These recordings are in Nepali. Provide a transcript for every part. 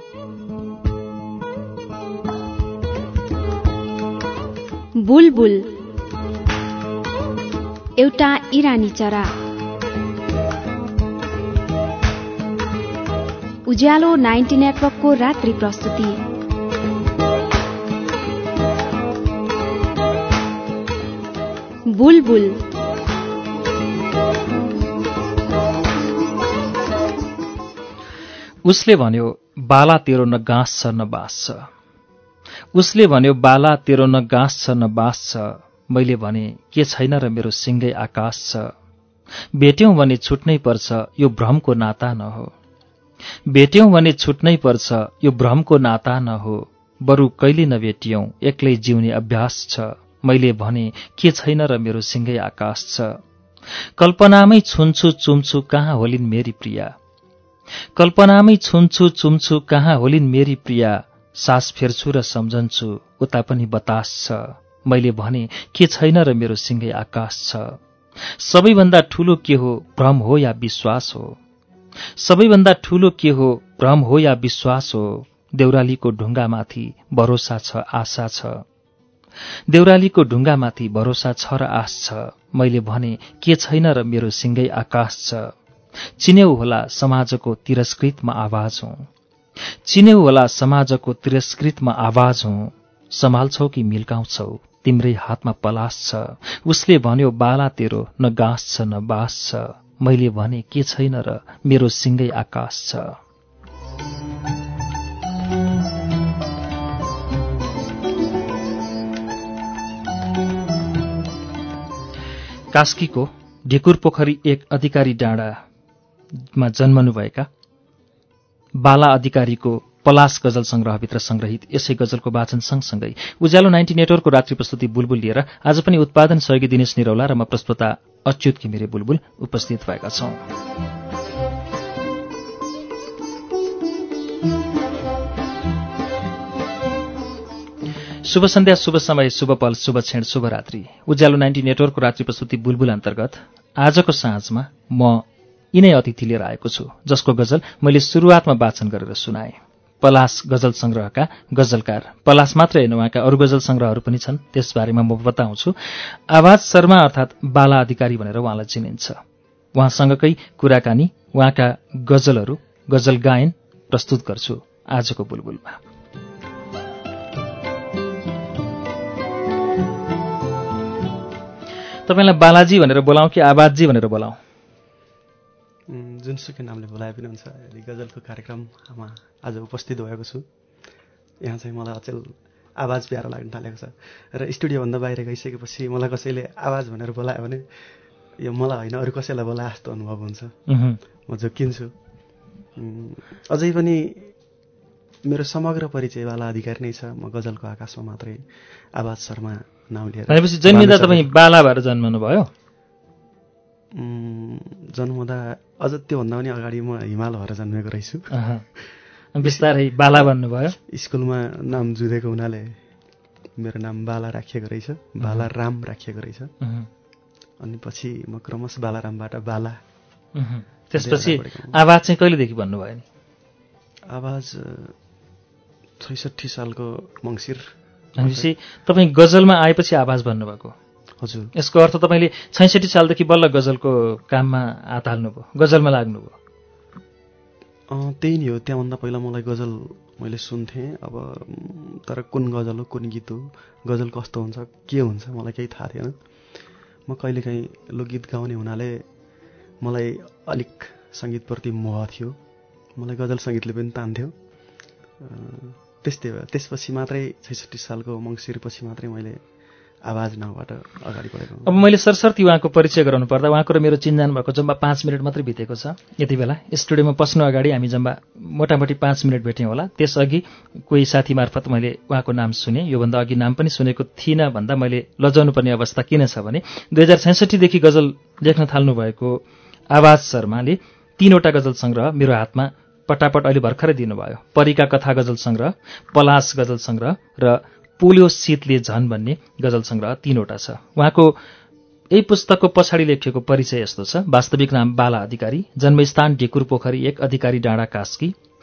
बुलबुल एउटा इरानी चरा। उज्यालो 90 नेटवर्कको रात्रि प्रस्तुति। बुलबुल। उसले भन्यो बाला तेरो न गाँस छ न बाँस छ। उसले भन्यो बाला तेरो न गाँस छ न बाँस छ। मैले भने के छैन र मेरो सिङ्गै आकाश छ। भेट्यौं भने छुट्नै पर्छ यो भ्रमको नाता न हो। भेट्यौं भने छुट्नै पर्छ यो भ्रमको नाता न हो। बरु कहिले नभेटियौं एक्लै जिउने अभ्यास छ। मैले भने के छैन र मेरो सिङ्गै आकाश छ। कल्पनामै छुन्छु चुम्छु कहाँ होलिन् मेरी प्रिया। कल्पनामै छुन्छु चुम्छु कहाँ होलिन् मेरी प्रिया। सास फेर्छु र सम्झन्छु उता पनि बतास छ। मैले भने के छैन र मेरो सिङ्गै आकाश छ। सबैभन्दा ठूलो के हो भ्रम हो या विश्वास हो। सबैभन्दा ठूलो के हो भ्रम हो या विश्वास हो। देउरालीको ढुङ्गामाथि भरोसा छ आशा छ। देउरालीको ढुङ्गामाथि भरोसा छ र आश छ। मैले भने के छैन र मेरो सिङ्गै आकाश छ। चिन्यौ होला समाजको तिरस्कृतमा आवाज हुँ। चिन्यौ होला समाजको तिरस्कृतमा आवाज हुँ। सम्हाल्छौ कि मिल्काउँछौ तिम्रै हातमा पलास छ। उसले भन्यो बाला तेरो न गाँस छ न बाँस छ। मैले भने के छैन र मेरो सिङ्गै आकाश छ। कास्कीको ढेकुर पोखरी एक अधिकारी डाँडामा जन्मनुभएका बाला अधिकारीको पलास गजल संग्रहभित्र संग्रहित यसै गजलको वाचन सँगसँगै उज्यालो 90 नेटवर्कको रात्रि प्रस्तुति बुलबुल लिएर आज पनि उत्पादन सहयोगी दिनेश निरौला र म प्रस्तोता अच्युत घिमिरे बुलबुल उपस्थित भएका छौं। शुभ सन्ध्या, शुभ समय, शुभ पल, शुभ क्षण, शुभ रात्रि। उज्यालो 90 नेटवर्कको रात्रि प्रस्तुति बुलबुल अन्तर्गत आजको साँझमा म यिनै अतिथि लिएर आएको छु जसको गजल मैले सुरुवातमा वाचन गरेर सुनाएँ। पलास गजल संग्रहका गजलकार, पलास मात्र होइन उहाँका अरू गजल संग्रहहरू पनि छन्, त्यसबारेमा म बताउँछु। आवाज शर्मा अर्थात् बाला अधिकारी भनेर उहाँलाई चिनिन्छ। उहाँसँगकै कुराकानी, उहाँका गजलहरू, गजल गायन प्रस्तुत गर्छु आजको बुलबुलमा। तपाईँलाई बालाजी भनेर बोलाउँ कि आवाजजी भनेर बोलाउँ? जुनसुकै नामले बोलाए पनि हुन्छ। गजलको कार्यक्रममा आज उपस्थित भएको छु। यहाँ चाहिँ मलाई अचेल आवाज प्यारो लाग्न थालेको छ र स्टुडियोभन्दा बाहिर गइसकेपछि मलाई कसैले आवाज भनेर बोलायो भने यो मलाई होइन अरू कसैलाई बोलाए जस्तो अनुभव हुन्छ। म झुक्किन्छु। अझै पनि मेरो समग्र परिचय बाला अधिकारी नै छ। म गजलको आकाशमा मात्रै आवाज शर्मा नाम लिएर। भनेपछि जन्मिँदा तपाईँ बाला भएर जन्मनु भयो? जन्मदा अझ त्योभन्दा पनि अगाडि म हिमाल भएर जन्मेको रहेछु। बिस्तारै बाला बन्नुभयो। स्कुलमा नाम जुधेको हुनाले मेरो नाम बाला राखिएको रहेछ, बाला राम राखिएको रहेछ। अनि पछि म क्रमशः बालारामबाट बाला। त्यसपछि आवाज चाहिँ कहिलेदेखि भन्नुभयो नि? आवाज 66 सालको मङ्सिर। भनेपछि तपाईँ गजलमा आएपछि आवाज भन्नुभएको? हजुर। यसको अर्थ तपाईँले 66 सालदेखि बल्ल गजलको काममा हात हाल्नुभयो, गजलमा लाग्नुभयो? त्यही नै हो। त्यहाँभन्दा पहिला मलाई गजल मैले सुन्थेँ। अब तर कुन गजल हो, कुन गीत हो, गजल कस्तो हुन्छ, के हुन्छ मलाई केही थाहा थिएन। म कहिलेकाहीँ लोकगीत गाउने हुनाले मलाई अलिक सङ्गीतप्रति मोह थियो। मलाई गजल सङ्गीतले पनि तान्थ्यो। त्यस्तै भयो। त्यसपछि मात्रै 66 सालको मङ्सिरपछि मात्रै मैले आवाज नामबाट अगाडि बढेको। अब मैले सरसर्ती उहाँको परिचय गराउनु पर्दा उहाँको र मेरो चिन्जान भएको जम्मा 5 मिनट मात्रै बितेको छ। यति बेला स्टुडियोमा पस्नु अगाडि हामी जम्मा मोटामोटी 5 मिनट भेट्यौँ होला। त्यसअघि कोही साथी मार्फत मैले उहाँको नाम सुने। योभन्दा अघि नाम पनि सुनेको थिइनँ भन्दा मैले लजाउनु पर्ने अवस्था किन छ भने 2066 देखि गजल लेख्न थाल्नु भएको आवाज शर्माले 3वटा गजल संग्रह मेरो हातमा पटापट अहिले भर्खरै दिनुभयो। परीका कथा गजल संग्रह, पलास गजल संग्रह र पोलियो शीतले झन भन्ने गजल संग्रह 3वटा छ। उहाँको यही पुस्तकको पछाडि लेखिएको परिचय यस्तो छ। वास्तविक नाम बाला अधिकारी, जन्मस्थान ढेकुर पोखरी 1, अधिकारी डाँडा कास्की,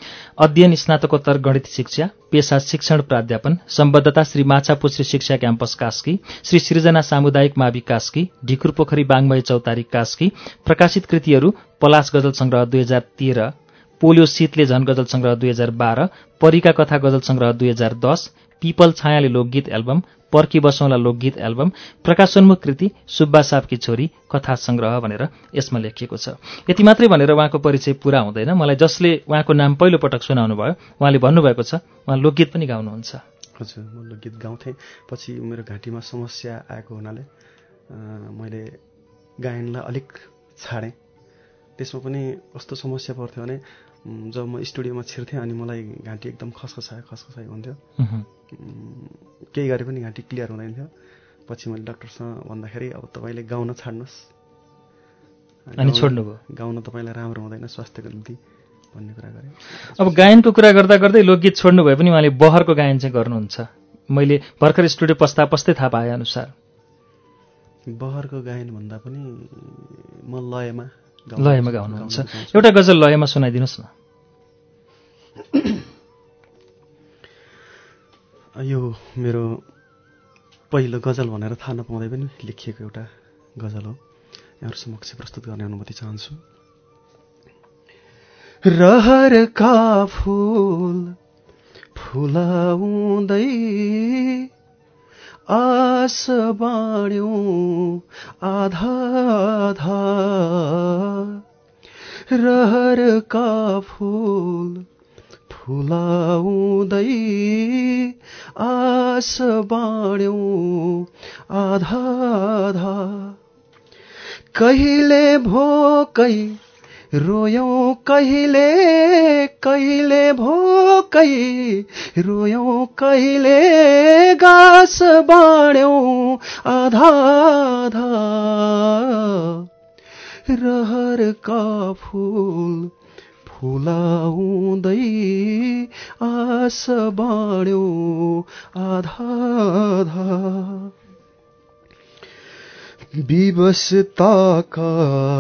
अध्ययन स्नातकोत्तर गणित शिक्षा, पेशा शिक्षण प्राध्यापन, सम्बद्धता श्री माछापुछ्री शिक्षा क्याम्पस कास्की, श्री सृजना सामुदायिक मावि कास्की, ढिकुरपोखरी बाङमय चौतारी कास्की। प्रकाशित कृतिहरू पलाश गजल संग्रह 2013, पोलियो शीतले झन गजल संग्रह 2012, परीका कथा गजल संग्रह 2010, पिपल छायाले लोकगीत एल्बम, पर्की बसौँला लोकगीत एल्बम, प्रकाशोन्मुख कृति सुब्बा सापकी छोरी कथा संग्रह भनेर यसमा लेखिएको छ। यति मात्रै भनेर उहाँको परिचय पूरा हुँदैन। मलाई जसले उहाँको नाम पहिलो पटक सुनाउनु भयो उहाँले भन्नुभएको छ उहाँ लोकगीत पनि गाउनुहुन्छ। हजुर, म लोकगीत गाउँथेँ। पछि मेरो घाँटीमा समस्या आएको हुनाले मैले गायनलाई अलिक छाडेँ। त्यसमा पनि कस्तो समस्या पर्थ्यो भने जब म स्टुडियोमा छिर्थेँ अनि मलाई घाँटी एकदम खसखसाइ हुन्थ्यो। केही गरे पनि घाँटी क्लियर हुँदैन थियो। पछि मैले डाक्टरसँग भन्दाखेरि अब तपाईँले गाउन छाड्नुहोस्, अनि छोड्नुभयो। गाउन तपाईँलाई राम्रो हुँदैन स्वास्थ्यको निम्ति भन्ने कुरा गरेँ। अब गायनको कुरा गर्दा गर्दै लोकगीत छोड्नु भए पनि उहाँले बहरको गायन चाहिँ गर्नुहुन्छ। मैले भर्खर स्टुडियो पस्दा पस्दै थाहा पाए अनुसार बहरको गायन भन्दा पनि म लयमा गाउनुहुन्छ। एउटा गजल लयमा सुनाइदिनुहोस् न। यो मेरो पहिलो गजल भनेर थाहा नपाउँदै पनि लेखिएको एउटा गजल हो। यहाँहरू समक्ष प्रस्तुत गर्ने अनुमति चाहन्छु। रहरका फूल फुलाउँदै आस बाँड्यौं आधा आधा, रहरका फूल फुलाउँदै आस बाँड्यौं आधा आधा, कहिले भोकै रोयौं कहिले कहिले भोकै रोयौं कहिले गास बाँड्यौं आधा आधा, रहरका फूल फुलाउँदै आस बाँड्यौं आधा आधा, विवशताका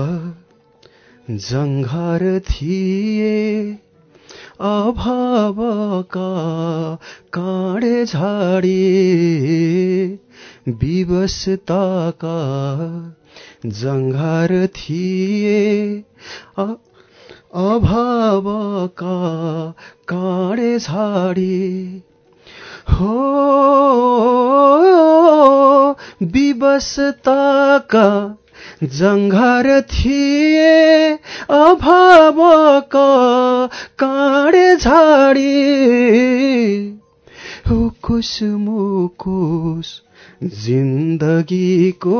जङ्घार थिए अभावका काँडे झाडी, विवशताका जङ्घार थिए अभावका काँडे झाडी, हो विवशताका जङ्घार थिए अभावका काँडे झाडी, हुकुस मुकुस जिन्दगीको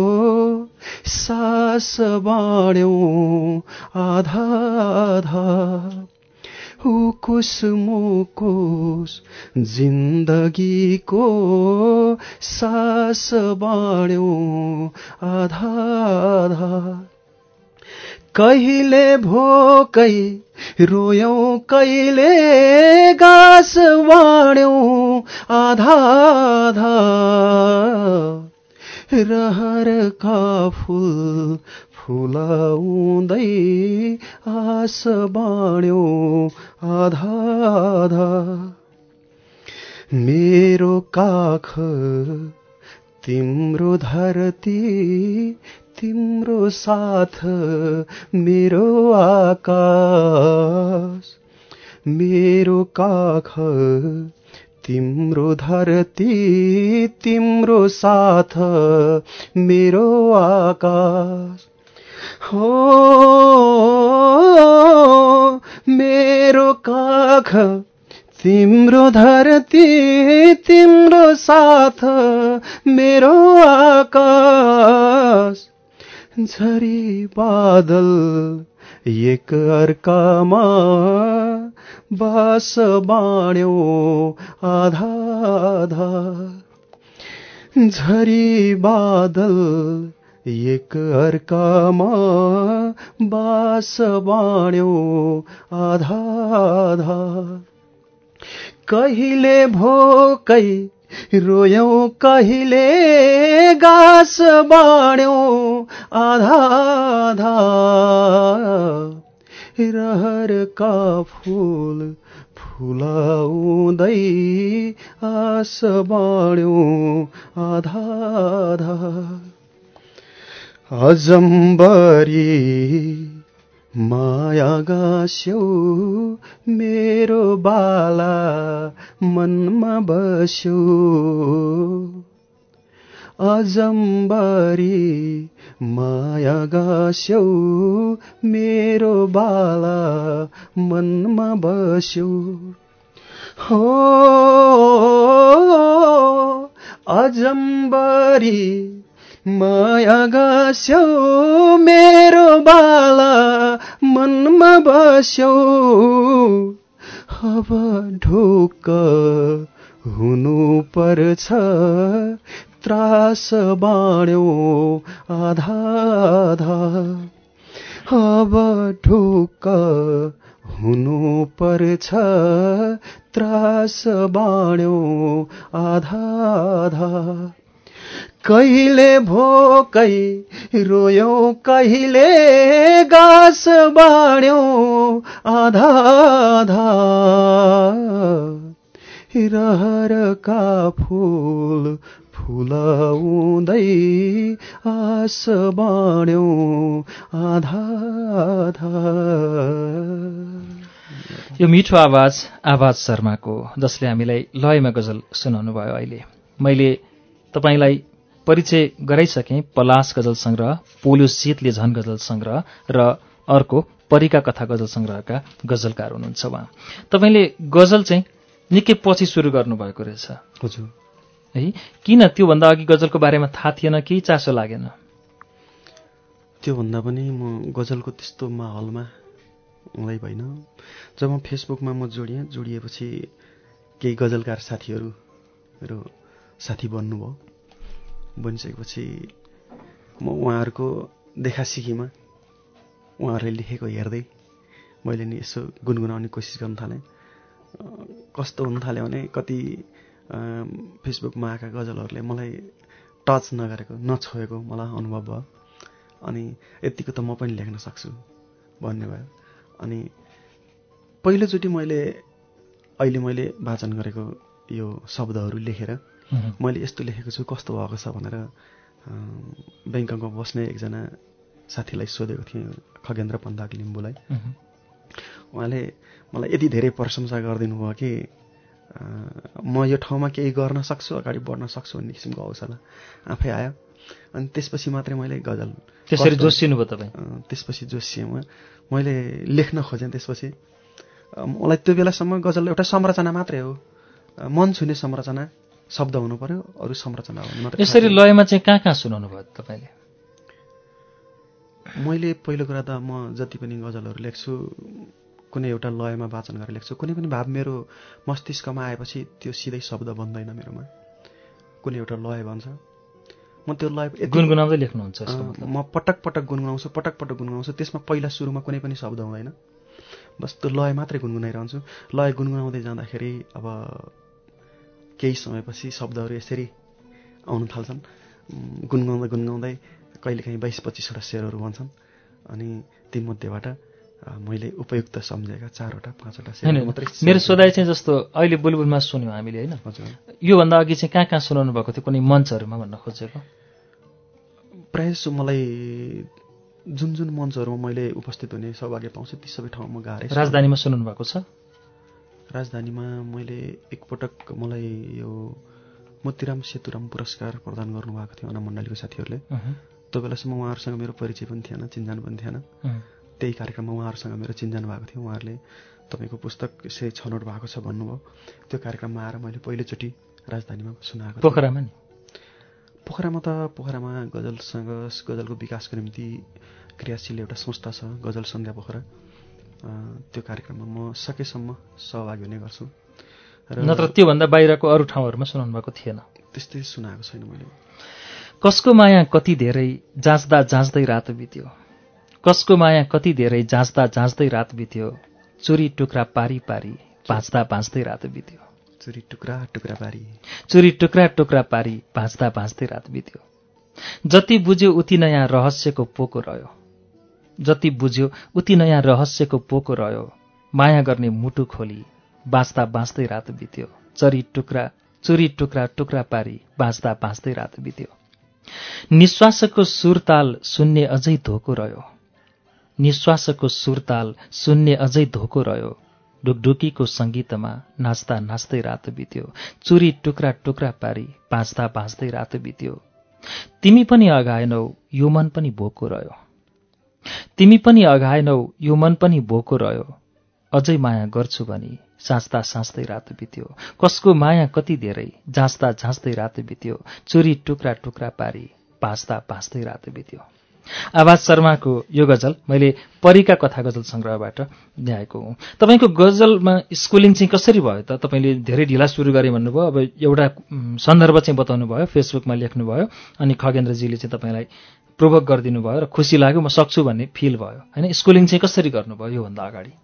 सास बाँड्यौं आधा आधा, हुकुस मुकुस जिन्दगीको सास बाँड्यौं आधा आधा, कहिले भोकै रोयौं कहिले गास बाँड्यौं आधा आधा, रहरका फूल फुलाउँदै आस बाँड्यौं आधा आधा, मेरो काख तिम्रो धरती तिम्रो साथ मेरो आकाश, मेरो काख तिम्रो धरती तिम्रो साथ मेरो आकाश, हो मेरो काख तिम्रो धरती तिम्रो साथ मेरो आकाश, झरी बादल एक अर्कामा बास बाँड्यौं आधा आधा, झरी बादल एक अर्कामा बास बाँड्यौं आधा आधा, कहिले भोकै रोयौं कहिले गास बाँड्यौं आधा आधा, रहरका फूल फुलाउँदै आस बाँड्यो आधा आधा अजम्बरी माया गास्यौ मेरो बाला मनमा बस्यौ अजम्बरी माया गास्यौ मेरो बाला मनमा बस्यौ हो अजम्बरी माया गास्यौ मेरो बाला मनमा बस्यौ अब ढुक्क हुनु पर्छ त्रास बाँड्यो आधा आधा अब ढुक्क हुनु पर्छ त्रास बाँड्यो आधा आधा कहिले भोकै रोयो कहिले गास बाँड्यो आधा आधा रहरका फूल फुलाउँदै आस बाँड्यो आधा आधा। यो मिठो आवाज शर्माको, जसले हामीलाई लयमा गजल सुनाउनु भयो। अहिले मैले तपाईलाई परिचय गराइसकेँ पलास गजल संग्रह, पोल्यो शीतले झन गजल संग्रह र अर्को परिका कथा गजल संग्रहका गजलकार हुनुहुन्छ उहाँ। तपाईँले गजल चाहिँ निकै पछि सुरु गर्नुभएको रहेछ। हजुर। है, किन? त्योभन्दा अघि गजलको बारेमा थाहा थिएन कि चासो लागेन? त्योभन्दा पनि म गजलको त्यस्तो माहौलमा हुँदै भइन। जब म फेसबुकमा म जोडिएपछि केही गजलकार साथीहरू मेरो साथी बन्नुभयो। बनिसकेपछि म उहाँहरूको देखासिखीमा उहाँहरूले लेखेको हेर्दै मैले नि यसो गुनगुनाउने कोसिस गर्न थालेँ। कस्तो हुन थाल्यो भने कति फेसबुकमा आएका गजलहरूले मलाई टच नगरेको, नछोएको मलाई अनुभव भयो। अनि यतिको त म पनि लेख्न सक्छु भन्ने भयो। अनि पहिलोचोटि अहिले मैले वाचन गरेको यो शब्दहरू लेखेर मैले यस्तो लेखेको छु कस्तो भएको छ भनेर ब्याङ्ककमा बस्ने एकजना साथीलाई सोधेको थिएँ, खगेन्द्र पन्दाक लिम्बूलाई। उहाँले मलाई यति धेरै प्रशंसा गरिदिनु भयो कि म यो ठाउँमा केही गर्न सक्छु, अगाडि बढ्न सक्छु भन्ने किसिमको हौसला आफै आयो। अनि त्यसपछि मात्रै मैले गजल त्यसरी जोसिनु भयो तपाईँ? त्यसपछि जोसिएँ मैले लेख्न खोजेँ। त्यसपछि मलाई त्यो बेलासम्म गजल एउटा संरचना मात्रै हो, मन छुने संरचना, शब्द हुनु पर्यो, अरू संरचना हुनु मात्रै। यसरी लयमा चाहिँ कहाँ सुनाउनु भयो तपाईँले? मैले पहिलो कुरा त म जति पनि गजलहरू लेख्छु कुनै एउटा लयमा वाचन गरेर लेख्छु। कुनै पनि भाव मेरो मस्तिष्कमा आएपछि त्यो सिधै शब्द बन्दैन मेरोमा, कुनै एउटा लय भन्छ। म त्यो लय गुनगुनाउँदै लेख्नुहुन्छ? म पटक पटक गुनगुनाउँछु। त्यसमा पहिला सुरुमा कुनै पनि शब्द हुँदैन, बस त्यो लय मात्रै गुनगुनाइरहन्छु। लय गुनगुनाउँदै जाँदाखेरि अब केही समयपछि शब्दहरू यसरी आउन थाल्छन्। गुनगुनाउँदै कहिलेकाहीँ 22-25 वटा शेरहरू भन्छन्। अनि तीमध्येबाट मैले उपयुक्त सम्झेका 4-5 वटा शेर मात्रै। मेरो सोधाइ चाहिँ जस्तो अहिले बुलबुलमा सुन्यौँ हामीले, होइन? हजुर। योभन्दा अघि चाहिँ कहाँ सुनाउनु भएको थियो, कुनै मञ्चहरूमा भन्न खोजेको? प्रायः मलाई जुन मञ्चहरूमा मैले उपस्थित हुने सौभाग्य पाउँछु ती सबै ठाउँमा गाएँ। राजधानीमा सुनाउनु भएको छ? राजधानीमा मैले एकपटक मलाई यो मोतीराम सेतुराम पुरस्कार प्रदान गर्नुभएको थियो अनामण्डलीको साथीहरूले। त्यो बेलासम्म उहाँहरूसँग मेरो परिचय पनि थिएन, चिन्जान पनि थिएन। त्यही कार्यक्रममा उहाँहरूसँग मेरो चिन्जान भएको थियो। उहाँहरूले तपाईँको पुस्तक यसै छनौट भएको छ भन्नुभयो। त्यो कार्यक्रममा आएर मैले पहिलोचोटि राजधानीमा सुनाएको। पोखरामा नि? पोखरामा गजलको विकासको निम्ति क्रियाशील एउटा संस्था छ, गजल सन्ध्या पोखरा। त्यो कार्यक्रममा म सकेसम्म सहभागी हुने गर्छु। नत्र त्योभन्दा बाहिरको अरू ठाउँहरूमा सुनाउनु भएको थिएन? त्यस्तै सुनाएको छैन मैले। कसको माया कति धेरै जाँच्दा जाँच्दै रात बित्यो, कसको माया कति धेरै जाँच्दा जाँच्दै रात बित्यो, चुरी टुक्रा पारी पारी भाँच्दा भाँच्दै रात बित्यो। चुरी टुक्रा टुक्रा पारी भाँच्दा भाँच्दै रात बित्यो। जति बुझ्यो उति नयाँ रहस्यको पोको रह्यो, जति बुझ्यो उति नयाँ रहस्यको पोको रह्यो। माया गर्ने मुटु खोली बाँच्दा बाँच्दै रात बित्यो। चुरी टुक्रा टुक्रा पारी बाँच्दा बाँच्दै रात बित्यो। निश्वासको सुरताल सुन्ने अझै धोको रह्यो। निश्वासको सुरताल सुन्ने अझै धोको रह्यो। ढुकढुकीको सङ्गीतमा नाच्दा नाच्दै रात बित्यो। चुरी टुक्रा टुक्रा पारी बाँच्दा बाँच्दै रात बित्यो। तिमी पनि अघाएनौ यो मन पनि भोको रह्यो। तिमी पनि अघाएनौ यो मन पनि भोको रह्यो। अझै माया गर्छु भनी साँच्दा साँच्दै रात बित्यो। कसको माया कति धेरै जाँच्दा झाँच्दै रात बित्यो। चुरी टुक्रा टुक्रा पारी बाँच्दा बाँच्दै रात बित्यो। आवाज शर्माको यो गजल मैले परीका कथा गजल संग्रहबाट ल्याएको हुँ। तपाईँको गजलमा स्कुलिङ चाहिँ कसरी भयो त? तपाईँले धेरै ढिला सुरु गरे भन्नुभयो, अब एउटा सन्दर्भ चाहिँ बताउनु भयो, फेसबुकमा लेख्नुभयो, अनि खगेन्द्रजीले चाहिँ तपाईँलाई प्रोभोक गरिदिनु भयो र खुसी लाग्यो, म सक्छु भन्ने फिल भयो होइन। स्कुलिङ चाहिँ कसरी गर्नुभयो योभन्दा अगाडि?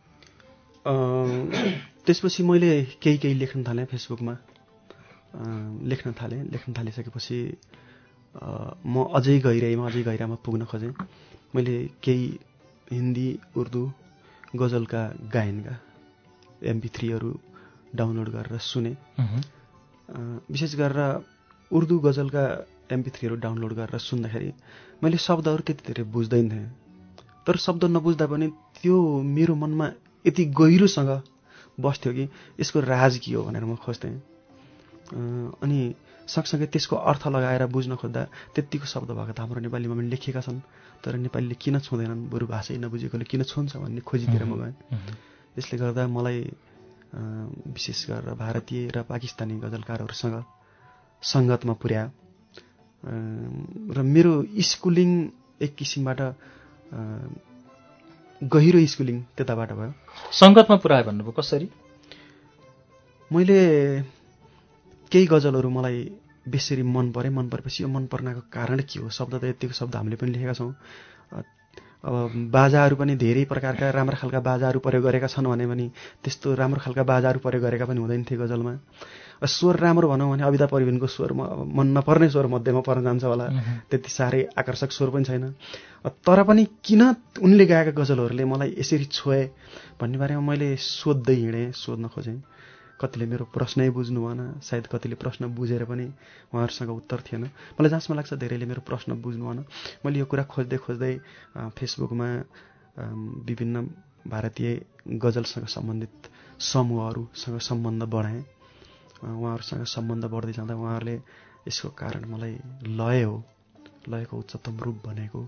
त्यसपछि मैले केही लेख्न थालेँ फेसबुकमा, लेख्न थालिसकेपछि म अझै गहिराइमा पुग्न खोजेँ। मैले केही हिन्दी उर्दू गजलका गायनका MP3हरू डाउनलोड गरेर सुने। विशेष गरेर उर्दू गजलका MP3हरू डाउनलोड गरेर सुन्दाखेरि मैले शब्दहरू त्यति धेरै बुझ्दैन थिएँ, तर शब्द नबुझ्दा पनि त्यो मेरो मनमा यति गहिरोसँग बस्थ्यो कि यसको राज के हो भनेर म खोज्थेँ। अनि सँगसँगै त्यसको अर्थ लगाएर बुझ्न खोज्दा त्यत्तिको शब्द भएको त हाम्रो नेपालीमा पनि लेखिएका छन्, तर नेपालीले किन छुँदैनन्, बरु भाषै नबुझेकोले किन छुन्छ भन्ने खोजीतिर म गएँ। यसले गर्दा मलाई विशेष गरेर भारतीय र पाकिस्तानी गजलकारहरूसँग सङ्गतमा पुर्यायो र मेरो स्कुलिङ एक किसिमबाट गहिरो स्कुलिङ त्यताबाट भयो। सङ्गतमा पुर्यायो भन्नुभयो कसरी? मैले केही गजलहरू मलाई बेसरी मन परेपछि यो मन पर्नको कारण के हो? शब्द त यतिको शब्द हामीले पनि लेखेका छौँ। अब बाजाहरू पनि धेरै प्रकारका राम्रा खालका बाजाहरू प्रयोग गरेका छन् भने पनि त्यस्तो राम्रो खालका बाजाहरू प्रयोग गरेका पनि हुँदैन थिए गजलमा। स्वर राम्रो भनौँ भने अविदा परवीनको स्वर मन नपर्ने स्वर मध्येमा पर्न जान्छ होला, त्यति साह्रै आकर्षक स्वर पनि छैन। तर पनि किन उनले गाएका गजलहरूले मलाई यसरी छोए भन्ने बारेमा मैले सोध्दै हिँडेँ, सोध्न खोजेँ। कतिले मेरो प्रश्नै बुझ्नु भएन, सायद कतिले प्रश्न बुझेर पनि उहाँहरूसँग उत्तर थिएन। मलाई जहाँसम्म लाग्छ धेरैले मेरो प्रश्न बुझ्नु भएन। मैले यो कुरा खोज्दै फेसबुकमा विभिन्न भारतीय गजलसँग सम्बन्धित समूहहरूसँग सम्बन्ध बढाएँ। उहाँहरूसँग सम्बन्ध बढ्दै जाँदा उहाँहरूले यसको कारण मलाई लयको उच्चतम रूप भनेको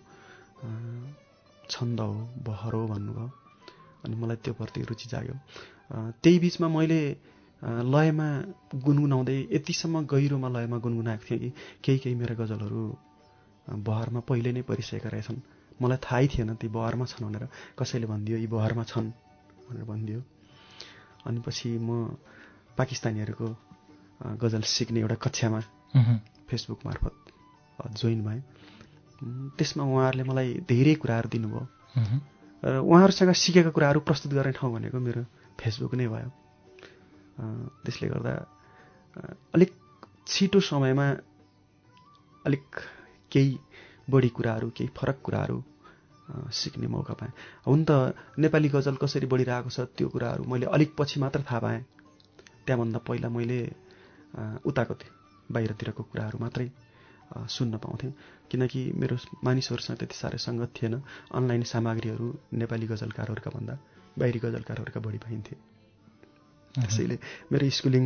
छन्द हो, बहर हो भन्नुभयो। अनि मलाई त्यो प्रति रुचि जाग्यो। त्यही बिचमा मैले लयमा गुनगुनाउँदै यतिसम्म गहिरोमा लयमा गुनगुनाएको थिएँ कि केही मेरा गजलहरू बहरमा पहिले नै परिसकेका रहेछन्। मलाई थाहै थिएन ती बहरमा छन् भनेर। कसैले भनिदियो यी बहरमा छन् भनेर भनिदियो। अनि पछि म पाकिस्तानीहरूको गजल सिक्ने एउटा कक्षामा फेसबुक मार्फत जोइन भएँ। त्यसमा उहाँहरूले मलाई धेरै कुराहरू दिनुभयो र उहाँहरूसँग सिकेका कुराहरू प्रस्तुत गर्ने ठाउँ भनेको मेरो फेसबुक नै भयो। त्यसले गर्दा अलिक छिटो समयमा अलिक केही बढी कुराहरू, केही फरक कुराहरू सिक्ने मौका पाएँ। हुन त नेपाली गजल कसरी बढिरहेको छ त्यो कुराहरू मैले अलिक पछि मात्र थाहा पाएँ। त्यहाँभन्दा पहिला मैले उताको बाहिरतिरको कुराहरू मात्रै सुन्न पाउँथेँ, किनकि मेरो मानिसहरूसँग त्यति साह्रै सङ्गत थिएन। अनलाइन सामग्रीहरू नेपाली गजलकारहरूका भन्दा बाहिरी गजलकारहरूका बढी पाइन्थे। त्यसैले मेरो स्कुलिङ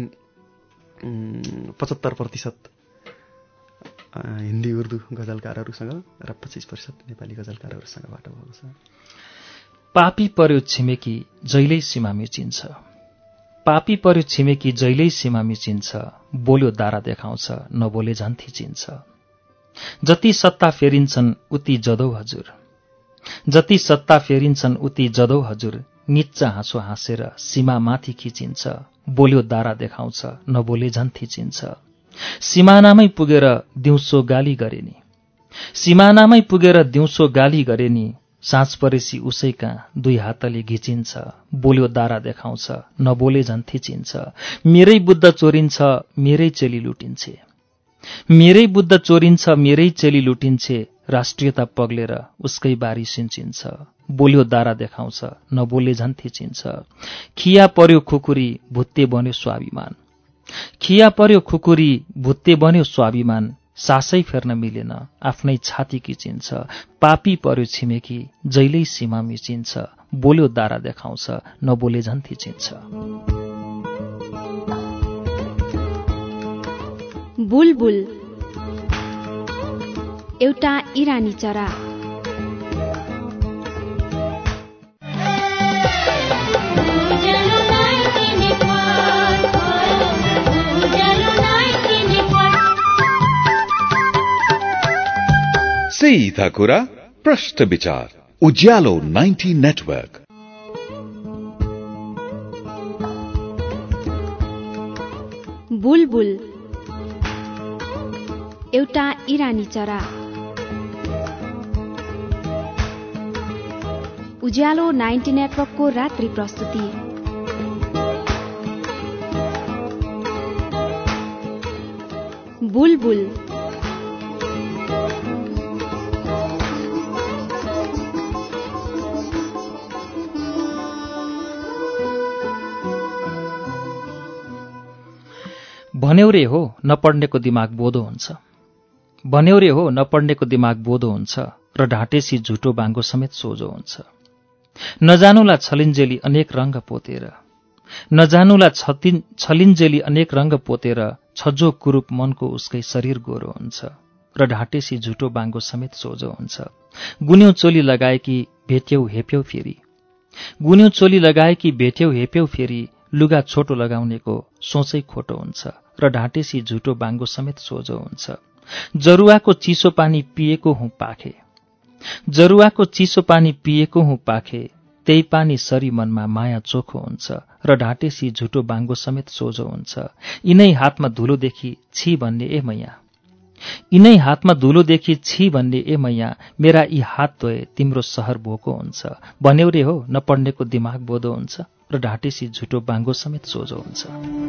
75% हिन्दी उर्दू गजलकारहरूसँग र 25% नेपाली गजलकारहरूसँगबाट भएको छ। पापी पर्यो छिमेकी जहिल्यै सीमा मिचिन्छ, पापी पर्यो छिमेकी जहिल्यै सीमा मिचिन्छ, बोल्यो दारा देखाउँछ नबोले झन् थिचिन्छ। जति सत्ता फेरिन्छन् उति जदौ हजुर, जति सत्ता फेरिन्छन् उति जदौ हजुर, निच्चा हाँसो हाँसेर सीमा माथि खिचिन्छ, बोल्यो दारा देखाउँछ नबोले झन् थिचिन्छ। सिमानामै पुगेर दिउँसो गाली गरेनी, सिमानामै पुगेर दिउँसो गाली गरेनी, साँझ परेसी उसै कहाँ दुई हातले घिचिन्छ, बोल्यो दारा देखाउँछ नबोले झन् थिचिन्छ। मेरै बुद्ध चोरिन्छ मेरै चेली लुटिन्छे, मेरै बुद्ध चोरिन्छ, मेरै चेली लुटिन्छे, राष्ट्रियता पग्लेर उसकै बारी सिन्चिन्छ। बोल्यो दारा देखाउँछ, नबोले झन् थिचिन्छ। खिया पर्यो खुकुरी, भुत्ते बन्यो स्वाभिमान। खिया पर्यो खुकुरी, भुत्ते बन्यो स्वाभिमान। सासै फेर्न मिलेन, आफ्नै छाती किचिन्छ। पापी पर्यो छिमेकी, जहिल्यै सीमा मिचिन्छ। बोल्यो दारा देखाउँछ, नबोले झन् थिचिन्छ। बुलबुल एउटा इरानी चरा। सीधा कुरा प्रश्न विचार उज्यालो 90 नेटवर्क। बुलबुल एउटा इरानी चरा। उज्यालो 90 नेटवर्कको रात्रि प्रस्तुति। बुलबुल भन्यौरे हो नपढ्नेको दिमाग बोधो हुन्छ। भन्यौरे हो नपढ्नेको दिमाग बोधो हुन्छ र ढाँटेसी झुटो बाङ्गो समेत सोझो हुन्छ। नजानुला छलिन्जेली अनेक रङ्ग पोतेर, नजानुला छलिन्जेली अनेक रङ्ग पोतेर, छज्जो कुरूप मनको उसकै शरीर गोरो हुन्छ र ढाँटेसी झुटो बाङ्गो समेत सोझो हुन्छ। गुन्यौ चोली लगाएकी भेट्यौ हेप्यौ फेरि, गुन्यौ चोली लगाएकी भेट्यौ हेप्यौ फेरि, लुगा छोटो लगाउनेको सोचै खोटो हुन्छ र ढाँटेसी झुटो बाङ्गो समेत सोझो हुन्छ। जरुवाको चिसो पानी पिएको हुँ पाखे, जरुवाको चिसो पानी पिएको हुँ पाखे, त्यही पानी सरी मनमा माया चोखो हुन्छ र ढाँटेसी झुटो बाङ्गो समेत सोझो हुन्छ। यिनै हातमा धुलोदेखि छी भन्ने ए मैया, यिनै हातमा धुलोदेखि छी भन्ने ए मैया, मेरा यी हात धोए तिम्रो सहर भोको हुन्छ। भन्यौरे हो नपढ्नेको दिमाग बोधो हुन्छ र ढाँटेसी झुटो बाङ्गो समेत सोझो हुन्छ।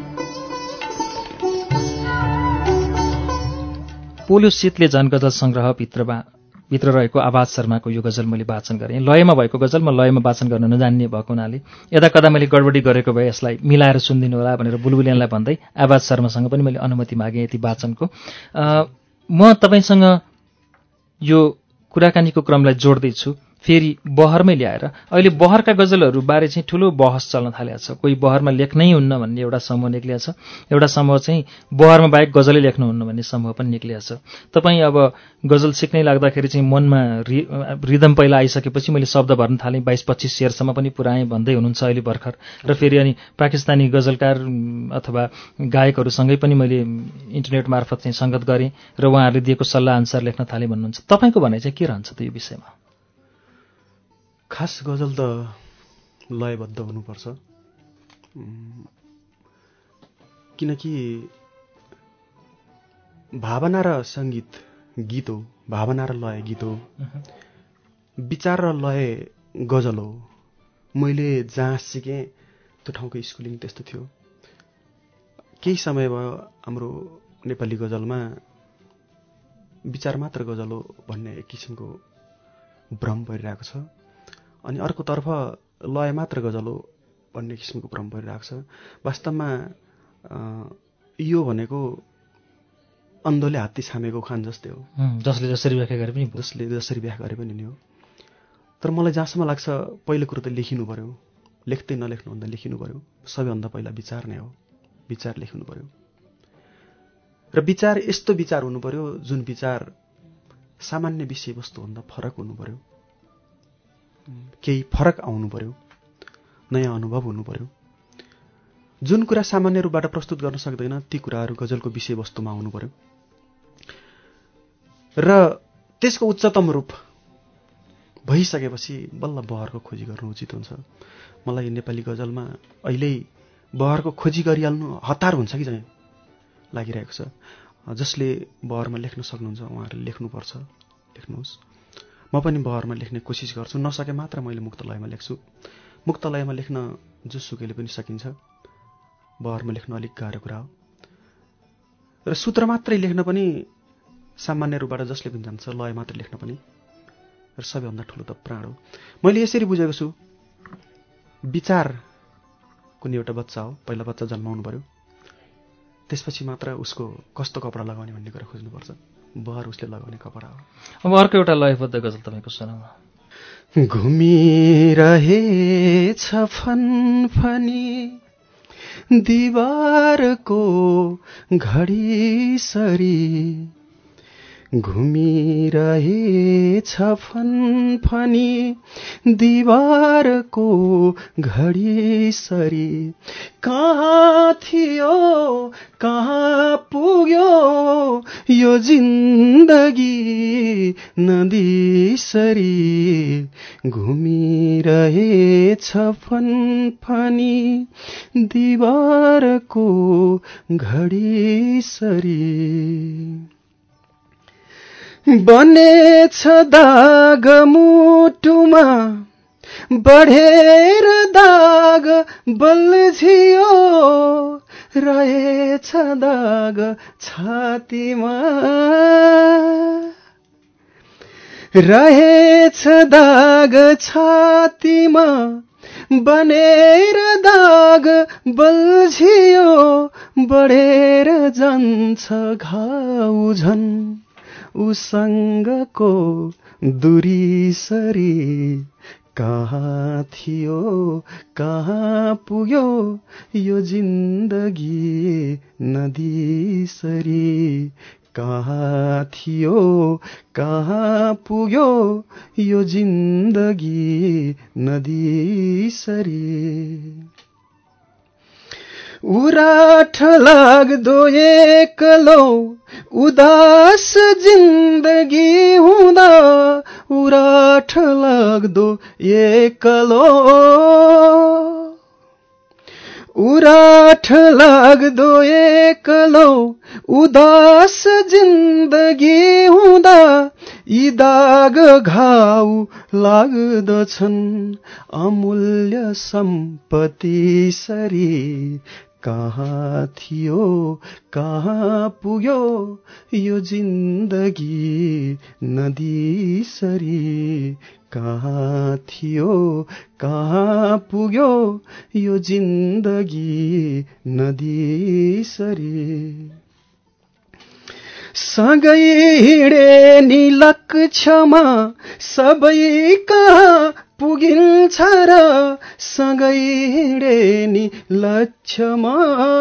पोल्यो शीतले झन गजल संग्रहभित्र रहेको आवाज शर्माको यो गजल मैले वाचन गरेँ। लयमा भएको गजल म लयमा वाचन गर्न नजान्ने भएको हुनाले यदा कदा मैले गडबडी गरेको भए यसलाई मिलाएर सुनिदिनु होला भनेर बुलबुलियानलाई भन्दै आवाज शर्मासँग पनि मैले अनुमति मागेँ यति वाचनको। म तपाईसँग यो कुराकानीको क्रमलाई जोड्दैछु फेरि बहरमै ल्याएर। अहिले बहरका गजलहरू बारे चाहिँ ठुलो बहस चल्न थालेको छ। कोही बहरमा लेख्नै हुन्न भन्ने एउटा समूह निक्लिएको छ, एउटा समूह चाहिँ बहरमा बाहेक गजलै लेख्नुहुन्न भन्ने समूह पनि निक्लिएको छ। तपाईँ अब गजल सिक्नै लाग्दाखेरि चाहिँ मनमा रिदम पहिला आइसकेपछि मैले शब्द भर्न थालेँ, 22-25 शेरसम्म पनि पुऱ्याएँ भन्दै हुनुहुन्छ अहिले भर्खर। र फेरि अनि पाकिस्तानी गजलकार अथवा गायकहरूसँगै पनि मैले इन्टरनेट मार्फत चाहिँ सङ्गत गरेँ र उहाँहरूले दिएको सल्लाह अनुसार लेख्न थालेँ भन्नुहुन्छ। तपाईँको भनाइ चाहिँ के रहन्छ त यो विषयमा? खास गजल त लयबद्ध हुनुपर्छ, किनकि भावना र सङ्गीत गीत हो, भावना र लय गीत हो, विचार र लय गजल हो। मैले जहाँ सिकेँ त्यो ठाउँको स्कुलिङ त्यस्तो थियो। केही समय भयो हाम्रो नेपाली गजलमा विचार मात्र गजल हो भन्ने एक किसिमको भ्रम परिरहेको छ, अनि अर्कोतर्फ लय मात्र गजल हो भन्ने किसिमको भ्रम परिरहेको छ। वास्तवमा यो भनेको अन्धोले हात्ती छामेको उखान जस्तै हो, जसले जसरी व्याख्या गरे पनि नि हो। तर मलाई जहाँसम्म लाग्छ पहिलो कुरो त लेखिनु पर्यो, लेख्दै नलेख्नुभन्दा लेखिनु पर्यो। सबैभन्दा पहिला विचार नै हो, विचार लेख्नु पर्यो। र विचार यस्तो विचार हुनु पर्यो जुन विचार सामान्य विषयवस्तुभन्दा फरक हुनु पर्यो, केही फरक आउनु पर्यो, नयाँ अनुभव हुनु पर्यो। जुन कुरा सामान्य रूपबाट प्रस्तुत गर्न सक्दैन ती कुराहरू गजलको विषयवस्तुमा आउनु पर्यो र त्यसको उच्चतम रूप भइसकेपछि बल्ल बहरको खोजी गर्नु उचित हुन्छ। मलाई नेपाली गजलमा अहिले बहरको खोजी गरिहाल्नु हतार हुन्छ कि चाहिँ लागिरहेको छ। जसले बहरमा लेख्न सक्नुहुन्छ उहाँहरूले लेख्नुपर्छ, लेख्नुहोस्। म पनि बहरमा लेख्ने कोसिस गर्छु, नसके मात्र मैले मुक्तलयमा लेख्छु। मुक्तलयमा लेख्न जोसुकैले पनि सकिन्छ, बहरमा लेख्न अलिक गाह्रो कुरा हो। र सूत्र मात्रै लेख्न पनि सामान्य रूपबाट जसले पनि जान्छ, लय मात्रै लेख्न पनि, र सबैभन्दा ठुलो त प्राण हो। मैले यसरी बुझेको छु, विचार कुनै एउटा बच्चा हो, पहिला बच्चा जन्माउनु पर्यो, त्यसपछि मात्र उसको कस्तो कपडा लगाउने भन्ने कुरा खोज्नुपर्छ, बहर उसले लगाउने कपडा हो। अब अर्को एउटा लयबद्ध गजल तपाईँको सुनाउन। घुमिरहेछ फनफनी दिवारको घडीसरी, घुमिरहेछ फनफनी दिवारको घडीसरी, कहाँ थियो कहाँ पुग्यो यो जिन्दगी नदीसरी, घुमिरहेछ फनफनी दिवारको घडीसरी, बनेछ दाग मुटुमा बढेर दाग बल्झियो, रहेछ दाग छातीमा, रहेछ दाग छातीमा, बनेर दाग बल्झियो, बढेर जान्छ घाउ झन् उसँगको दूरीसरी, कहाँ थियो कहाँ पुग्यो यो जिन्दगी नदीसरी, कहाँ थियो कहाँ पुग्यो यो जिन्दगी नदीसरी, उराठ लाग्दो एक्लो उदास जिन्दगी हुँदा, उराठ लाग्दो एक्लो, उराठ लाग्दो एक्लो उदास जिन्दगी हुँदा, यी दाग घाउ लाग्दछन् अमूल्य सम्पत्ति सरी, कहाँ थियो कहाँ पुग्यो यो जिन्दगी नदीसरी, कहाँ थियो कहाँ पुग्यो यो जिन्दगी नदीसरी, सँगै हिँडे नि लक्ष्यमा सबै कहाँ पुगिन्छ र, सँगै हिँडे नि लक्ष्यमा,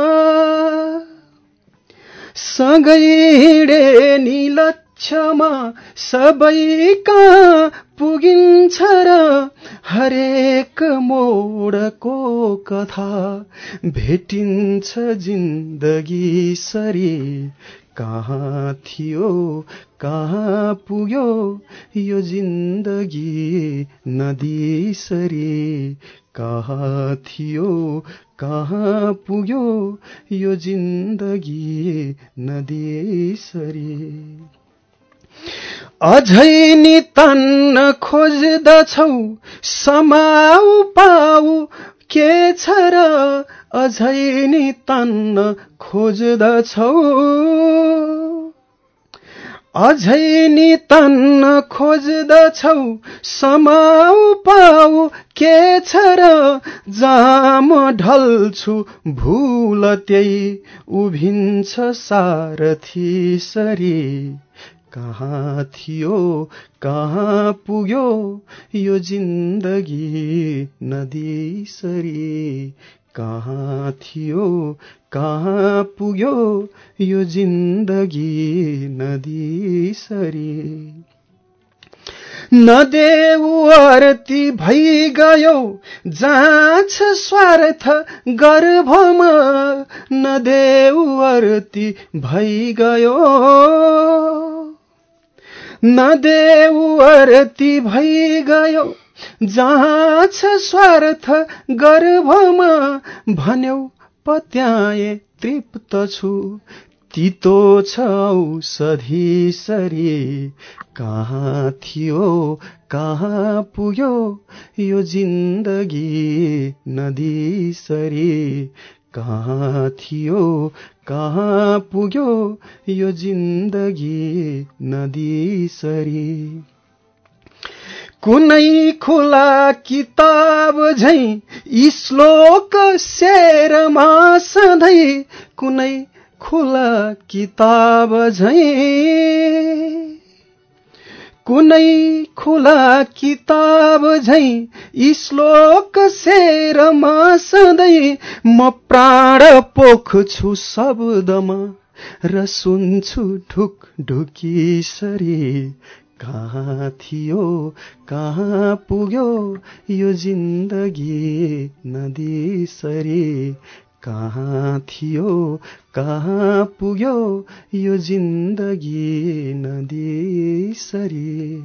सँगै हिँडे नि लक्ष्यमा सबै कहाँ पुगिन्छ र, हरेक मोडको कथा भेटिन्छ जिन्दगी सरी, कहाँ थियो कहाँ पुग्यो यो जिन्दगी नदीसरी, कहाँ थियो कहाँ पुग्यो यो जिन्दगी नदीसरी, अझै नि तान्न खोज्दछौ समाउ पाऊ के छ र, अझै नि तान्न खोज्दछौ, अझै नि तान्न खोज्दछौ समाउ पाऊ के छ र, जहाँ म ढल्छु भूल त्यही उभिन्छ सारथी सरी, कहाँ थियो कहाँ पुग्यो यो जिन्दगी नदीसरी, कहाँ थियो कहाँ पुग्यो यो जिन्दगी नदीसरी, नदेऊ आरती भई गयो जहाँ छ स्वार्थ गर्भमा, नदेऊ आरती भई गयो, नदेऊ आरती भई गयो जहाँ छ स्वार्थ गर्भमा, भन्यौ पत्याए तृप्त छु तितो छ औषधि सरी, कहाँ थियो कहाँ पुग्यो यो जिन्दगी नदीसरी, कहाँ थियो कहाँ पुग्यो यो जिन्दगी नदीसरी कुनै खुला किताब झैं श्लोक शेरमा सधैँ कुनै खुला किताब झैं कुनै खुला किताब झैं श्लोक शेरमा सधैँ म प्राण पोख्छु शब्दमा र सुन्छु ढुक ढुकीसरी कहाँ थियो कहाँ पुग्यो यो जिन्दगी नदीसरी कहाँ थियो कहाँ पुग्यो यो जिन्दगी नदीसरी।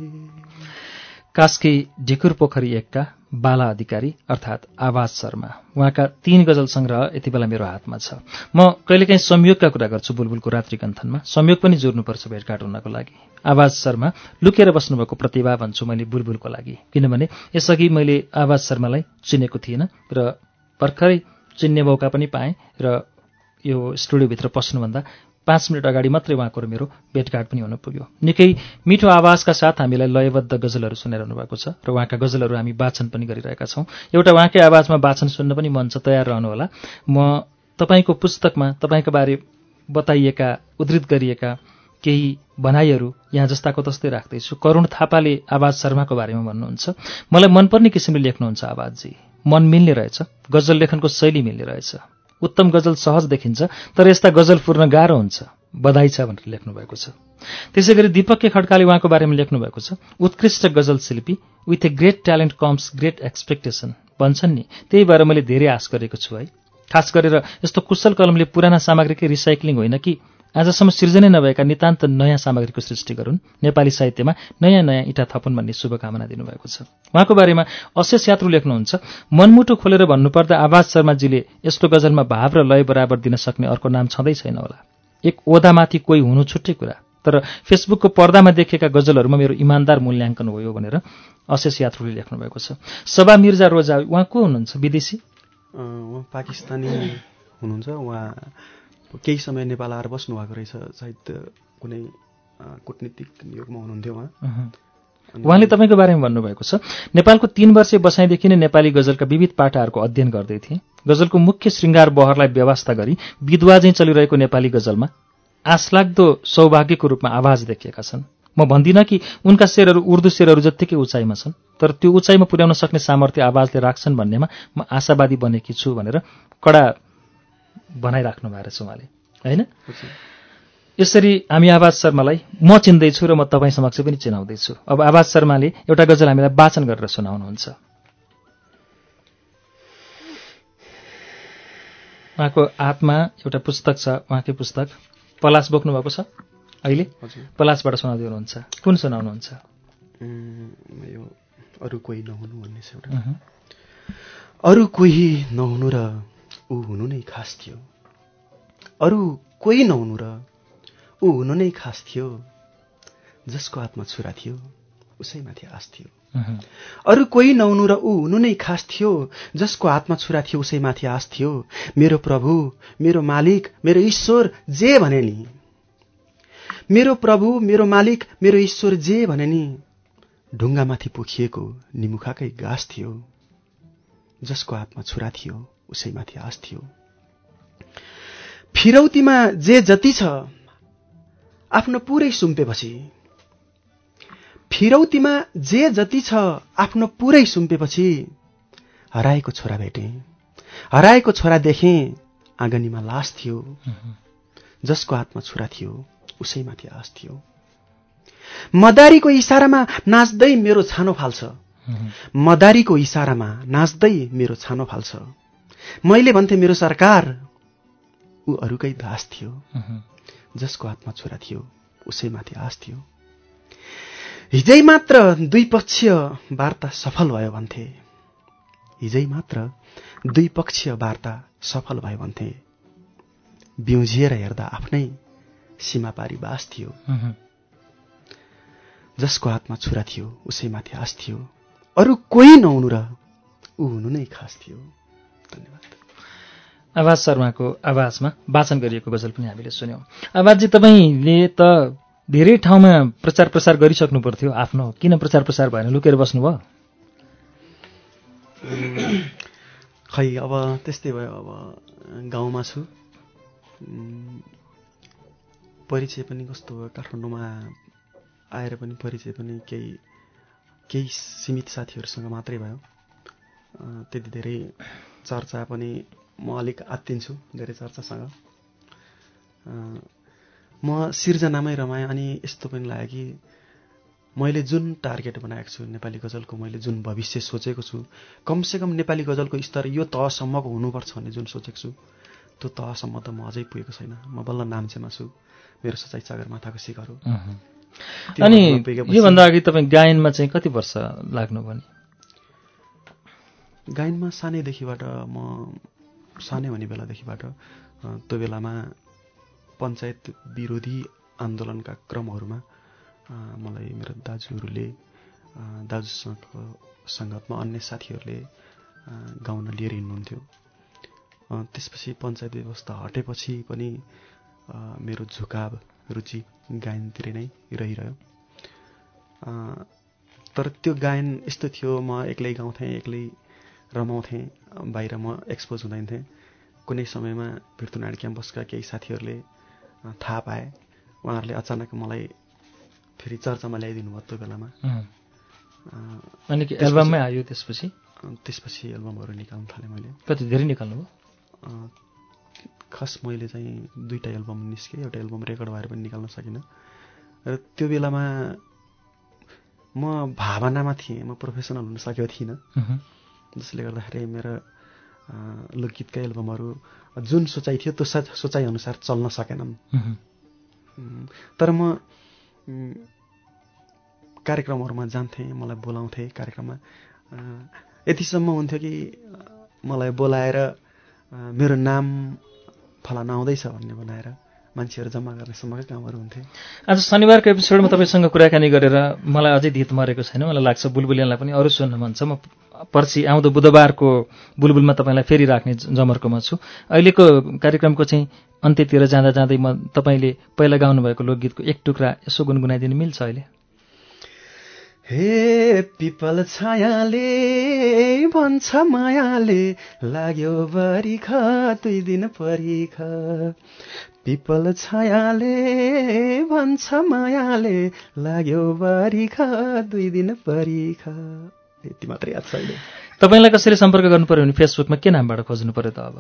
कास्की ढिकुर पोखरी एकका बाला अधिकारी अर्थात् आवाज शर्मा, उहाँका 3 गजल संग्रह यति बेला मेरो हातमा छ। म कहिलेकाहीँ संयोगका कुरा गर्छु बुलबुलको रात्रिकन्थनमा, संयोग पनि जोड्नुपर्छ भेटघाट हुनको लागि। आवाज शर्मा लुकेर बस्नुभएको प्रतिभा भन्छु मैले बुलबुलको लागि, किनभने यसअघि मैले आवाज शर्मालाई चिनेको थिइनँ र भर्खरै चिन्ने मौका पनि पाएँ र यो स्टुडियोभित्र पस्नुभन्दा 5 मिनट अगाडि मात्रै उहाँको र मेरो भेटघाट पनि हुन पुग्यो। निकै मिठो आवाजका साथ हामीलाई लयबद्ध गजलहरू सुनाइरहनु भएको छ र उहाँका गजलहरू हामी वाचन पनि गरिरहेका छौँ। एउटा उहाँकै आवाजमा वाचन सुन्न पनि मन छ, तयार रहनुहोला। म तपाईँको पुस्तकमा तपाईँका बारे बताइएका उद्धृत गरिएका केही भनाइहरू यहाँ जस्ताको तस्तै राख्दैछु। करुण थापाले आवाज शर्माको बारेमा भन्नुहुन्छ, मलाई मनपर्ने किसिमले लेख्नुहुन्छ आवाजजी, मन मिल्ने रहेछ, गजल लेखनको शैली मिल्ने रहेछ, उत्तम गजल सहज देखिन्छ तर यस्ता गजल पूर्ण गाह्रो हुन्छ, बधाई छ भनेर लेख्नु भएको छ। त्यसै गरी दीपक के खड्काले उहाँको बारेमा लेख्नु भएको छ, उत्कृष्ट गजल शिल्पी, with a great talent comes great expectation भन्छन् नि, त्यही भएर मैले धेरै आश गरेको छु है। खास गरेर यस्तो कुशल कलमले पुराना सामग्रीकै रिसाइक्लिङ होइन कि आजसम्म सिर्जनै नभएका नितान्त नयाँ सामग्रीको सृष्टि गरून्, नेपाली साहित्यमा नयाँ नयाँ इँटा थपुन् भन्ने शुभकामना दिनुभएको छ। उहाँको बारेमा अशेष यात्रु लेख्नुहुन्छ, मनमुटु खोलेर भन्नुपर्दा आवाज शर्माजीले यस्तो गजलमा भाव र लय बराबर दिन सक्ने अर्को नाम छँदै छैन होला। एक ओदामाथि कोही हुनु छुट्टै कुरा, तर फेसबुकको पर्दामा देखेका गजलहरूमा मेरो इमान्दार मूल्याङ्कन हो यो भनेर अशेष यात्रुले लेख्नु भएको छ। सबा मिर्जा रोजा उहाँ को हुनुहुन्छ? विदेशी, उहाँ पाकिस्तानी हुनुहुन्छ। उहाँ केही समय नेपाल आएर बस्नु भएको रहेछ, सायद कुनै कूटनीतिक नियोगमा हुनुहुन्थ्यो उहाँ। उहाँले तपाईँको बारेमा भन्नुभएको छ, नेपालको 3 वर्षीय बसाइदेखि नै नेपाली गजलका विविध पाटाहरूको अध्ययन गर्दै थिए। गजलको मुख्य श्रृङ्गार बहरलाई व्यवस्था गरी विधवा चाहिँ चलिरहेको नेपाली गजलमा आशलाग्दो सौभाग्यको रूपमा आवाज देखिएका छन्। म भन्दिनँ कि उनका शेरहरू उर्दू शेरहरू जत्तिकै उचाइमा छन्, तर त्यो उचाइमा पुर्याउन सक्ने सामर्थ्य आवाजले राख्छन् भन्नेमा म आशावादी बनेकी छु भनेर कडा बनाइराख्नु भएको छ उहाँले, होइन? यसरी हामी आवाज शर्मालाई म चिन्दैछु र म तपाईँ समक्ष पनि चिनाउँदैछु। अब आवाज शर्माले एउटा गजल हामीलाई वाचन गरेर सुनाउनुहुन्छ। उहाँको हातमा एउटा पुस्तक छ, उहाँकै पुस्तक। पलास बोक्नु भएको छ अहिले? पलासबाट सुनाउँदै हुनुहुन्छ। कुन सुनाउनुहुन्छ? यो अरू कोही नहुनु भन्ने छ एउटा। अरू कोही नहुनु र ऊ हुनु नै खास थियो, अरू कोही नहुनु र ऊ हुनु नै खास थियो, जसको हातमा छुरा थियो उसैमाथि आश थियो। अरू कोही नहुनु र ऊ हुनु नै खास थियो, जसको हातमा छुरा थियो उसैमाथि आश थियो। मेरो प्रभु, मेरो मालिक, मेरो ईश्वर जे भने नि, मेरो प्रभु, मेरो मालिक, मेरो ईश्वर जे भने नि, ढुङ्गामाथि पोखिएको निमुखाकै गाँस थियो, जसको हातमा छुरा थियो उसैमाथि आश थियो। फिरौतीमा जे जति छ आफ्नो पुरै सुम्पेपछि, फिरौतीमा जे जति छ आफ्नो पुरै सुम्पेपछि, हराएको छोरा भेटेँ, हराएको छोरा देखेँ, आँगनीमा लास थियो, जसको हातमा छुरा थियो उसैमाथि आश थियो। मदारीको इसारामा नाच्दै मेरो छानो फाल्छ, मदारीको इसारामा नाच्दै मेरो छानो फाल्छ। मैले भन्थे मेरो सरकार, ऊ अरूकै दास थियो, जसको हातमा छुरा थियो उसैमाथि आश थियो। हिजै मात्र द्विपक्षीय वार्ता सफल भयो भन्थे, हिजै मात्र द्विपक्षीय वार्ता सफल भयो भन्थे। बिउजिएर हेर्दा आफ्नै सीमापारी बास थियो, जसको हातमा छुरा थियो उसैमाथि आश थियो। अरू कोही नहुनु र ऊ हुनु नै खास थियो। धन्यवाद। आवाज शर्माको आवाजमा वाचन गरिएको गजल पनि हामीले सुन्यौँ। आवाजजी तपाईँले त धेरै ठाउँमा प्रचार प्रसार गरिसक्नु पर्थ्यो, आफ्नो किन प्रचार प्रसार भएन, लुकेर बस्नुभयो? खै अब त्यस्तै भयो। अब गाउँमा छु, परिचय पनि कस्तो भयो, काठमाडौँमा आएर पनि परिचय पनि केही सीमित साथीहरूसँग मात्रै भयो। त्यति धेरै चर्चा पनि म अलिक आत्तिन्छु धेरै चर्चासँग। म सिर्जनामै रमाएँ। अनि यस्तो पनि लाग्यो कि मैले जुन टार्गेट बनाएको छु नेपाली गजलको, मैले जुन भविष्य सोचेको छु, कमसेकम नेपाली गजलको स्तर यो तहसम्मको हुनुपर्छ भन्ने जुन सोचेको छु, त्यो तहसम्म त म अझै पुगेको छैन। म बल्ल नाम्चेमा छु, मेरो सोचाइ सगरमाथाको शिखर हो। अनि योभन्दा अघि तपाईँ गायनमा चाहिँ कति वर्ष लाग्नु भने? गायनमा सानैदेखिबाट, म सानै हुने बेलादेखिबाट, त्यो बेलामा पञ्चायत विरोधी आन्दोलनका क्रमहरूमा मलाई मेरो दाजुहरूले, दाजुसँगको सङ्गतमा अन्य साथीहरूले गाउन लिएर हिँड्नुहुन्थ्यो। त्यसपछि पञ्चायत व्यवस्था हटेपछि पनि मेरो झुकाव, रुचि गायनतिर नै रहिरह्यो। तर त्यो गायन यस्तो थियो, म एक्लै गाउँथेँ, एक्लै रमाउँथेँ, बाहिर म एक्सपोज हुँदैन थिएँ। कुनै समयमा भिरतुनाड क्याम्पसका केही साथीहरूले थाहा पाए, उहाँहरूले अचानक मलाई फेरि चर्चामा ल्याइदिनु भयो त्यो बेलामा। अनि एल्बममै आयो त्यसपछि? त्यसपछि एल्बमहरू निकाल्न थालेँ मैले। कति धेरै निकाल्नु भयो? खास मैले चाहिँ 2टा एल्बम निस्के, एउटा एल्बम रेकर्ड भएर पनि निकाल्न सकिनँ। र त्यो बेलामा म भावनामा थिएँ, म प्रोफेसनल हुन सकेको थिइनँ, जसले गर्दाखेरि मेरो लोकगीतका एल्बमहरू जुन सोचाइ थियो त्यो सोचाइ अनुसार चल्न सकेनन्। तर म कार्यक्रमहरूमा जान्थेँ, मलाई बोलाउँथे कार्यक्रममा। यतिसम्म हुन्थ्यो कि मलाई बोलाएर मेरो नाम फलाना आउँदैछ भन्ने बनाएर मान्छेहरू जम्मा गर्ने सम्मकै कामहरू हुन्थे। आज शनिबारको एपिसोडमा तपाईँसँग कुराकानी गरेर मलाई अझै धित मरेको छैन। मलाई लाग्छ बुलबुलियालाई पनि अरू सुन्न मन छ। म पर्सि आउँदो बुधबारको बुलबुलमा तपाईँलाई फेरि राख्ने जमर्कोमा छु। अहिलेको कार्यक्रमको चाहिँ अन्त्यतिर जाँदा जाँदै म तपाईँले पहिला गाउनुभएको लोकगीतको एक टुक्रा यसो गुनगुनाइदिनु मिल्छ अहिले? हे पिपल छायाले भन्छ मायाले लाग्यो बरिखा 2 दिन परीक्षा, पिपल छायाले भन्छ मायाले लाग्यो बरिखा 2 दिन परीक्षा। यति मात्रै याद छ अहिले। तपाईँलाई कसरी सम्पर्क गर्नु पर्यो भने फेसबुकमा के नामबाट खोज्नु पर्यो त अब?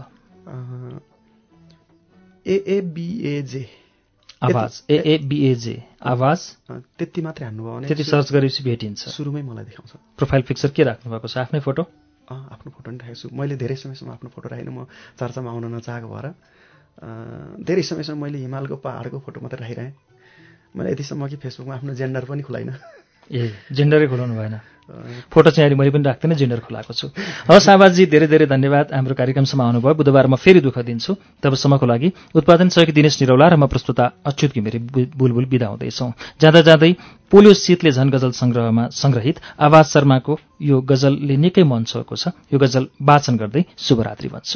AABAJ आवाज, AABAJ आवाज, त्यति मात्रै हान्नुभयो भने त्यति सर्च गरेपछि भेटिन्छ। सुरुमै मलाई देखाउँछ। प्रोफाइल पिक्चर के राख्नु भएको छ? आफ्नै फोटो? आफ्नो फोटो पनि राखेको छु। मैले धेरै समयसम्म आफ्नो फोटो राखेन, म चर्चामा आउन नचाहेको भएर धेरै समयसम्म मैले हिमालको पहाडको फोटो मात्रै राखिरहेँ। मैले यतिसम्म कि फेसबुकमा आफ्नो जेन्डर पनि खुलाइनँ। जेन्डरै खोलाउनु भएन? फोटो चाहिँ अहिले मैले पनि राख्दैन, जेन्डर खोलाएको छु। हवस् आवाजजी, धेरै धेरै धन्यवाद हाम्रो कार्यक्रमसम्म आउनुभयो। बुधबार म फेरि दुःख दिन्छु। तबसम्मको लागि उत्पादन सहयोगी दिनेश निरौला र म प्रस्तुता अच्युत घिमिरे बुलबुल बिदा हुँदैछौँ। जाँदा जाँदै पोलियो शीतले झन गजल सङ्ग्रहमा सङ्ग्रहित आवाज शर्माको यो गजलले निकै मन छोएको छ। यो गजल वाचन गर्दै शुभरात्रि भन्छु।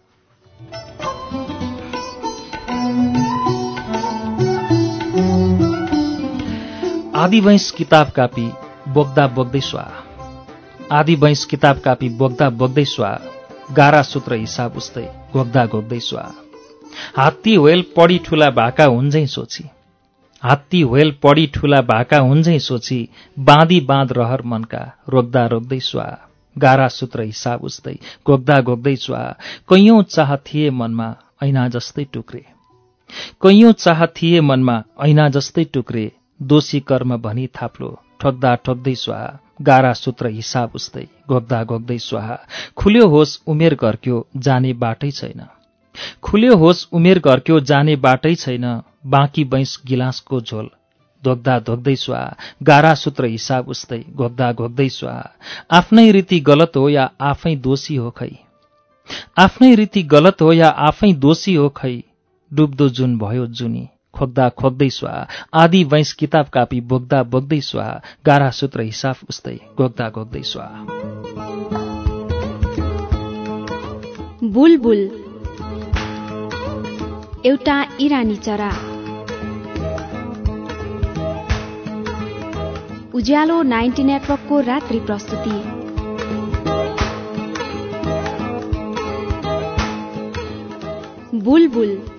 आदि वैंश किताब कापी बोक्दा बोक्दै स्वा, आदि वैंश किताब कापी बोक्दा बोक्दै स्वा, गारा सूत्र हिसाब उस्तै घोक्दा घोक्दै स्वा। हात्ती होयल पढी ठूला भाका हुन्झै सोची, हात्ती होयल पढी ठूला भाका हुन्झै सोची, बाँधी बाँध रहर मनका रोक्दा रोक्दै स्वा, गारा सूत्र हिसाब उस्तै घोक्दा घोक्दै स्वा। कैयौं चाह थिए मनमा ऐना जस्तै टुक्रे, कैयौं चाह थिए मनमा ऐना जस्तै टुक्रे, दोषी कर्म भनी थाप्लो ठोक्दा ठोक्दै स्वाहा, गारा सूत्र हिसाब उस्तै घोक्दा घोक्दै स्वाहा। खुल्यो होस् उमेर घर्क्यो जाने बाटै छैन, खुल्यो होस् उमेर घर्क्यो जाने बाटै छैन, बाँकी बैंस गिलासको झोल धोक्दा धोक्दै स्वाहा, गारा सूत्र हिसाब उस्तै घोक्दा घोक्दै स्वाहा। आफ्नै रीति गलत हो या आफै दोषी हो खै, आफ्नै रीति गलत हो या आफै दोषी हो खै, डुब्दो जुन भयो जुनी खोक्दा खोक्दै स्वाहा। आदि वैंश किताब कापी बोक्दा बोक्दै स्वाहा, गारा सूत्र हिसाब उस्तै घोक्दा घोक्दै स्वाहा। बुलबुल एउटा इरानी चरा। उज्यालो 90 नेटवर्कको रात्रि प्रस्तुति। बुलबुल।